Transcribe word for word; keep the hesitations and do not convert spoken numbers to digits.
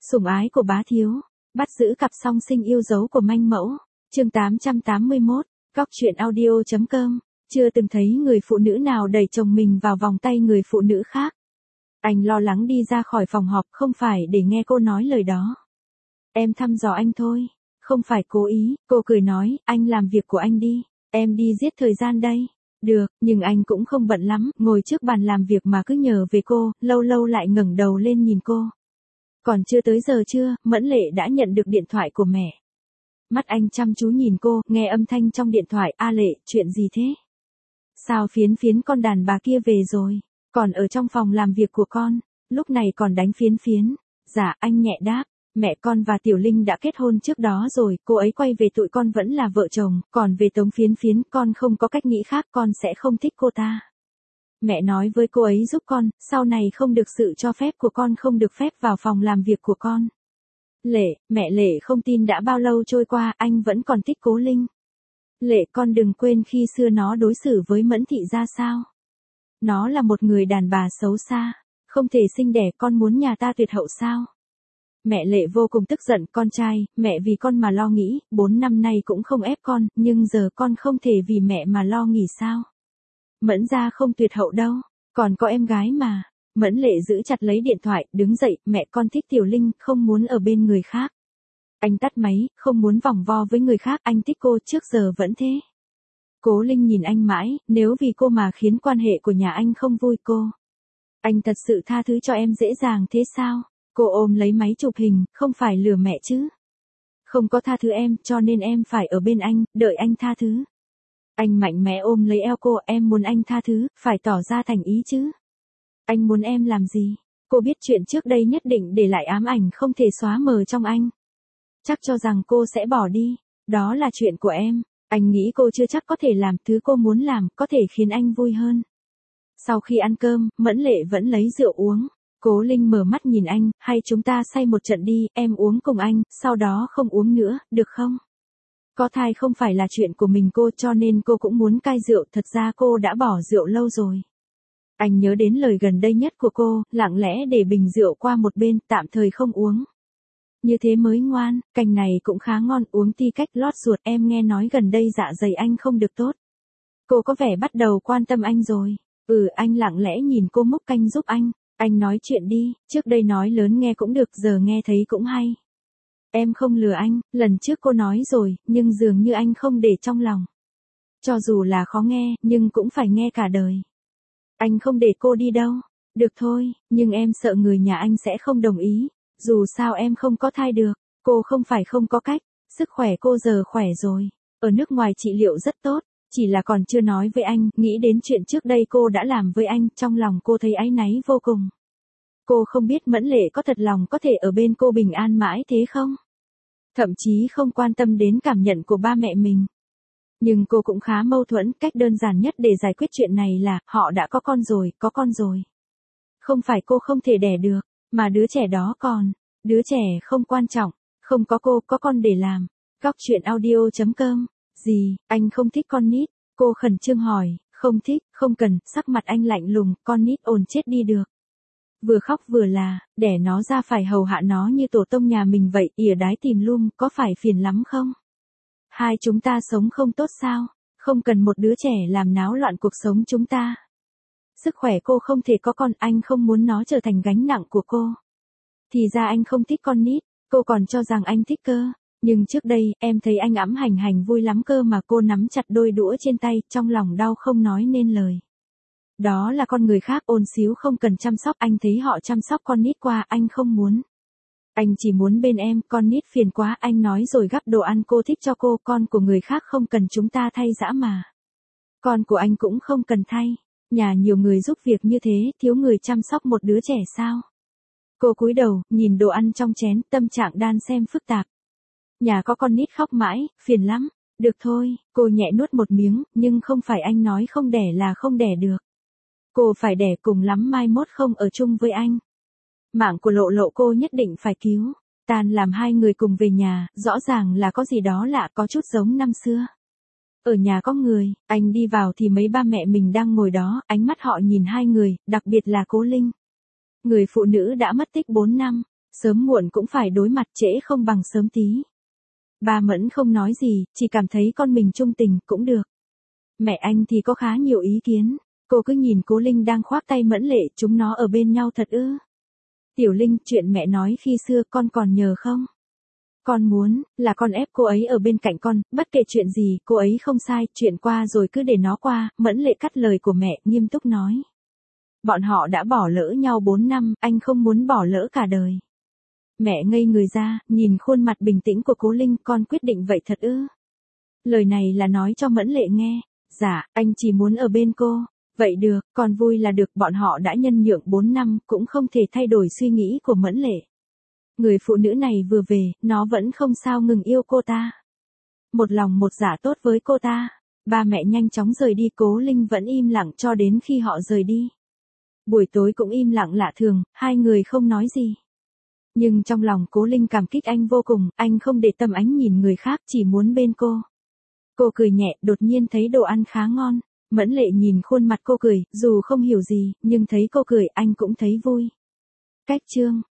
Sủng ái của bá thiếu, bắt giữ cặp song sinh yêu dấu của manh mẫu. Chương tám trăm tám mươi mốt, Cóc truyện audio chấm com. Chưa từng thấy người phụ nữ nào đẩy chồng mình vào vòng tay người phụ nữ khác. Anh lo lắng đi ra khỏi phòng họp không phải để nghe cô nói lời đó. Em thăm dò anh thôi, không phải cố ý. Cô cười nói, anh làm việc của anh đi, em đi giết thời gian đây. Được, nhưng anh cũng không bận lắm, ngồi trước bàn làm việc mà cứ nhờ về cô, lâu lâu lại ngẩng đầu lên nhìn cô. Còn chưa tới giờ trưa, Mẫn Lệ đã nhận được điện thoại của mẹ. Mắt anh chăm chú nhìn cô, nghe âm thanh trong điện thoại, A Lệ, chuyện gì thế? Sao phiến phiến con đàn bà kia về rồi? Còn ở trong phòng làm việc của con, lúc này còn đánh phiến phiến. Dạ, anh nhẹ đáp, mẹ con và Tiểu Linh đã kết hôn trước đó rồi, cô ấy quay về tụi con vẫn là vợ chồng, còn về Tống Phiến Phiến, con không có cách nghĩ khác, con sẽ không thích cô ta. Mẹ nói với cô ấy giúp con, sau này không được sự cho phép của con, không được phép vào phòng làm việc của con. Lệ, mẹ Lệ không tin đã bao lâu trôi qua, anh vẫn còn thích Cố Linh. Lệ, con đừng quên khi xưa nó đối xử với Mẫn Thị ra sao. Nó là một người đàn bà xấu xa, không thể sinh đẻ, con muốn nhà ta tuyệt hậu sao? Mẹ Lệ vô cùng tức giận, con trai, mẹ vì con mà lo nghĩ, bốn năm nay cũng không ép con, nhưng giờ con không thể vì mẹ mà lo nghĩ sao? Mẫn gia không tuyệt hậu đâu, còn có em gái mà. Mẫn Lệ giữ chặt lấy điện thoại, đứng dậy, mẹ con thích Tiểu Linh, không muốn ở bên người khác. Anh tắt máy, không muốn vòng vo với người khác, anh thích cô, trước giờ vẫn thế. Cố Linh nhìn anh mãi, nếu vì cô mà khiến quan hệ của nhà anh không vui cô. Anh thật sự tha thứ cho em dễ dàng thế sao? Cô ôm lấy máy chụp hình, không phải lừa mẹ chứ. Không có tha thứ em, cho nên em phải ở bên anh, đợi anh tha thứ. Anh mạnh mẽ ôm lấy eo cô, em muốn anh tha thứ, phải tỏ ra thành ý chứ. Anh muốn em làm gì? Cô biết chuyện trước đây nhất định để lại ám ảnh không thể xóa mờ trong anh. Chắc cho rằng cô sẽ bỏ đi, đó là chuyện của em. Anh nghĩ cô chưa chắc có thể làm thứ cô muốn làm, có thể khiến anh vui hơn. Sau khi ăn cơm, Mẫn Lệ vẫn lấy rượu uống. Cố Linh mở mắt nhìn anh, hay chúng ta say một trận đi, em uống cùng anh, sau đó không uống nữa, được không? Có thai không phải là chuyện của mình cô, cho nên cô cũng muốn cai rượu, thật ra cô đã bỏ rượu lâu rồi. Anh nhớ đến lời gần đây nhất của cô, lặng lẽ để bình rượu qua một bên, tạm thời không uống. Như thế mới ngoan, canh này cũng khá ngon, uống ti cách lót ruột, em nghe nói gần đây dạ dày anh không được tốt. Cô có vẻ bắt đầu quan tâm anh rồi. Ừ, anh lặng lẽ nhìn cô múc canh giúp anh. Anh nói chuyện đi, trước đây nói lớn nghe cũng được, giờ nghe thấy cũng hay. Em không lừa anh, lần trước cô nói rồi, nhưng dường như anh không để trong lòng. Cho dù là khó nghe, nhưng cũng phải nghe cả đời. Anh không để cô đi đâu. Được thôi, nhưng em sợ người nhà anh sẽ không đồng ý. Dù sao em không có thai được, cô không phải không có cách. Sức khỏe cô giờ khỏe rồi. Ở nước ngoài trị liệu rất tốt. Chỉ là còn chưa nói với anh, nghĩ đến chuyện trước đây cô đã làm với anh, trong lòng cô thấy áy náy vô cùng. Cô không biết Mẫn Lệ có thật lòng có thể ở bên cô bình an mãi thế không? Thậm chí không quan tâm đến cảm nhận của ba mẹ mình. Nhưng cô cũng khá mâu thuẫn, cách đơn giản nhất để giải quyết chuyện này là, họ đã có con rồi, có con rồi. Không phải cô không thể đẻ được, mà đứa trẻ đó còn, đứa trẻ không quan trọng, không có cô, có con để làm. Cóc truyện audio chấm com. Gì, anh không thích con nít? Cô khẩn trương hỏi, không thích, không cần, sắc mặt anh lạnh lùng, con nít ồn chết đi được. Vừa khóc vừa là, đẻ nó ra phải hầu hạ nó như tổ tông nhà mình vậy, ỉa đái tìm lum, có phải phiền lắm không? Hai chúng ta sống không tốt sao? Không cần một đứa trẻ làm náo loạn cuộc sống chúng ta. Sức khỏe cô không thể có con, anh không muốn nó trở thành gánh nặng của cô. Thì ra anh không thích con nít, cô còn cho rằng anh thích cơ. Nhưng trước đây, em thấy anh ẵm hành hành vui lắm cơ mà. Cô nắm chặt đôi đũa trên tay, trong lòng đau không nói nên lời. Đó là con người khác, ôn xíu không cần chăm sóc, anh thấy họ chăm sóc con nít qua, anh không muốn. Anh chỉ muốn bên em, con nít phiền quá, anh nói rồi gắp đồ ăn cô thích cho cô, con của người khác không cần chúng ta thay dã mà. Con của anh cũng không cần thay, nhà nhiều người giúp việc như thế, thiếu người chăm sóc một đứa trẻ sao? Cô cúi đầu, nhìn đồ ăn trong chén, tâm trạng đan xen phức tạp. Nhà có con nít khóc mãi, phiền lắm. Được thôi, cô nhẹ nuốt một miếng, nhưng không phải anh nói không đẻ là không đẻ được. Cô phải đẻ, cùng lắm mai mốt không ở chung với anh. Mạng của Lộ Lộ cô nhất định phải cứu. Tan làm hai người cùng về nhà, rõ ràng là có gì đó lạ, có chút giống năm xưa. Ở nhà có người, anh đi vào thì mấy ba mẹ mình đang ngồi đó, ánh mắt họ nhìn hai người, đặc biệt là Cố Linh. Người phụ nữ đã mất tích bốn năm. Sớm muộn cũng phải đối mặt, trễ không bằng sớm tí. Ba Mẫn không nói gì, chỉ cảm thấy con mình trung tình, cũng được. Mẹ anh thì có khá nhiều ý kiến, cô cứ nhìn Cố Linh đang khoác tay Mẫn Lệ, chúng nó ở bên nhau thật ư. Tiểu Linh, chuyện mẹ nói khi xưa con còn nhớ không? Con muốn, là con ép cô ấy ở bên cạnh con, bất kể chuyện gì, cô ấy không sai, chuyện qua rồi cứ để nó qua, Mẫn Lệ cắt lời của mẹ, nghiêm túc nói. Bọn họ đã bỏ lỡ nhau bốn năm, anh không muốn bỏ lỡ cả đời. Mẹ ngây người ra, nhìn khuôn mặt bình tĩnh của Cố Linh, con quyết định vậy thật ư? Lời này là nói cho Mẫn Lệ nghe. Dạ, anh chỉ muốn ở bên cô. Vậy được, con vui là được, bọn họ đã nhân nhượng bốn năm, cũng không thể thay đổi suy nghĩ của Mẫn Lệ. Người phụ nữ này vừa về, nó vẫn không sao ngừng yêu cô ta. Một lòng một dạ tốt với cô ta. Ba mẹ nhanh chóng rời đi, Cố Linh vẫn im lặng cho đến khi họ rời đi. Buổi tối cũng im lặng lạ thường, hai người không nói gì. Nhưng trong lòng Cố Linh cảm kích anh vô cùng, anh không để tâm ánh nhìn người khác, chỉ muốn bên cô. Cô cười nhẹ, đột nhiên thấy đồ ăn khá ngon. Mẫn Lệ nhìn khuôn mặt cô cười, dù không hiểu gì, nhưng thấy cô cười, anh cũng thấy vui. Cách chương